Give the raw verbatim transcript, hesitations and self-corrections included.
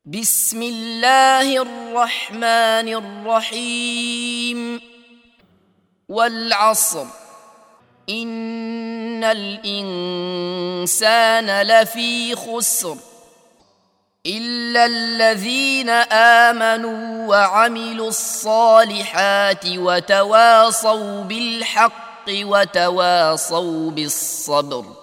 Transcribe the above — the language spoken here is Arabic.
بسم الله الرحمن الرحيم والعصر إن الإنسان لفي خسر إلا الذين آمنوا وعملوا الصالحات وتواصوا بالحق وتواصوا بالصبر.